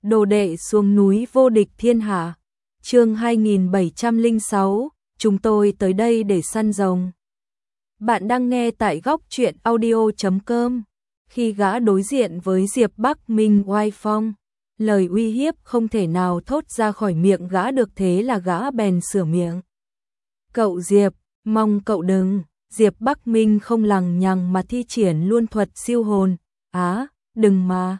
Đồ đệ xuống núi vô địch thiên hạ. Chương 2706, chúng tôi tới đây để săn rồng. Bạn đang nghe tại góc truyện audio.com. Khi gã đối diện với Diệp Bắc Minh oai phong, lời uy hiếp không thể nào thốt ra khỏi miệng gã được, thế là gã bèn sửa miệng. Cậu Diệp, mong cậu đừng. Diệp Bắc Minh không lằng nhằng mà thi triển luôn thuật siêu hồn. Đừng mà.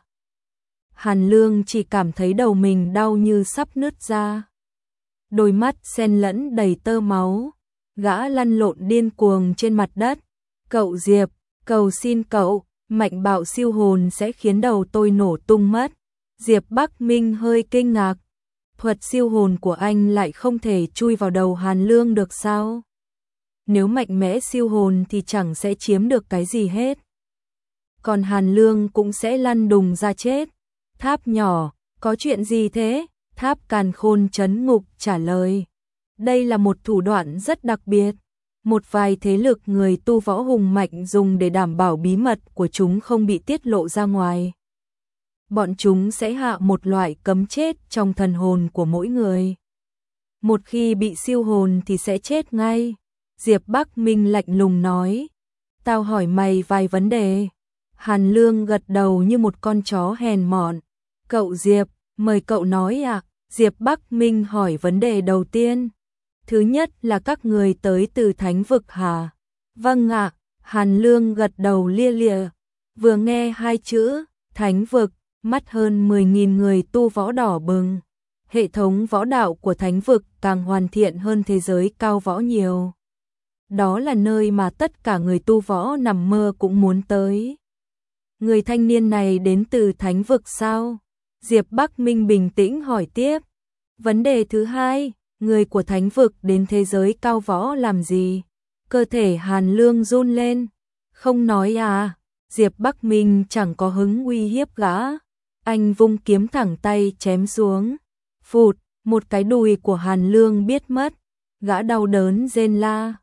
Hàn Lương chỉ cảm thấy đầu mình đau như sắp nứt ra. Đôi mắt xen lẫn đầy tơ máu, gã lăn lộn điên cuồng trên mặt đất. Cậu Diệp, cầu xin cậu, mạnh bạo siêu hồn sẽ khiến đầu tôi nổ tung mất. Diệp Bắc Minh hơi kinh ngạc. Thuật siêu hồn của anh lại không thể chui vào đầu Hàn Lương được sao? Nếu mạnh mẽ siêu hồn thì chẳng sẽ chiếm được cái gì hết. Còn Hàn Lương cũng sẽ lăn đùng ra chết. Tháp nhỏ, có chuyện gì thế? Tháp Càn Khôn trấn ngục trả lời. Đây là một thủ đoạn rất đặc biệt. Một vài thế lực người tu võ hùng mạnh dùng để đảm bảo bí mật của chúng không bị tiết lộ ra ngoài. Bọn chúng sẽ hạ một loại cấm chết trong thần hồn của mỗi người. Một khi bị siêu hồn thì sẽ chết ngay. Diệp Bắc Minh lạnh lùng nói. Tao hỏi mày vài vấn đề. Hàn Lương gật đầu như một con chó hèn mọn. Cậu Diệp, mời cậu nói ạ. Diệp Bắc Minh hỏi vấn đề đầu tiên. Thứ nhất là các người tới từ Thánh Vực hả? Vâng ạ. Hàn Lương gật đầu lia lịa. Vừa nghe hai chữ Thánh Vực, mắt hơn 10.000 người tu võ đỏ bừng. Hệ thống võ đạo của Thánh Vực càng hoàn thiện hơn thế giới cao võ nhiều. Đó là nơi mà tất cả người tu võ nằm mơ cũng muốn tới. Người thanh niên này đến từ Thánh Vực sao? Diệp Bắc Minh bình tĩnh hỏi tiếp. Vấn đề thứ hai, người của Thánh Vực đến thế giới cao võ làm gì? Cơ thể Hàn Lương run lên. Không nói à? Diệp Bắc Minh chẳng có hứng uy hiếp gã. Anh vung kiếm thẳng tay chém xuống. Phụt, một cái đùi của Hàn Lương biết mất. Gã đau đớn rên la.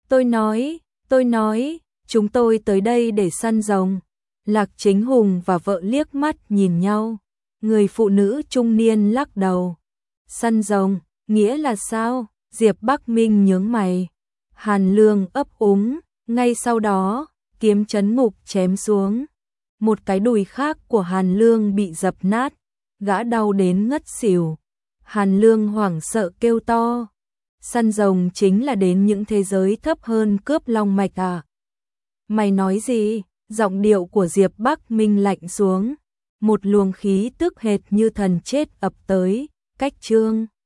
Tôi nói, chúng tôi tới đây để săn rồng. Lạc Chính Hùng và vợ liếc mắt nhìn nhau. Người phụ nữ trung niên lắc đầu. Săn rồng, nghĩa là sao? Diệp Bắc Minh nhướng mày. Hàn Lương ấp úng, ngay sau đó, kiếm trấn ngục chém xuống. Một cái đùi khác của Hàn Lương bị dập nát, gã đau đến ngất xỉu. Hàn Lương hoảng sợ kêu to. Săn rồng chính là đến những thế giới thấp hơn cướp long mạch à? Mày nói gì? Giọng điệu của Diệp Bắc Minh lạnh xuống. Một luồng khí tức hệt như thần chết ập tới, cách chương.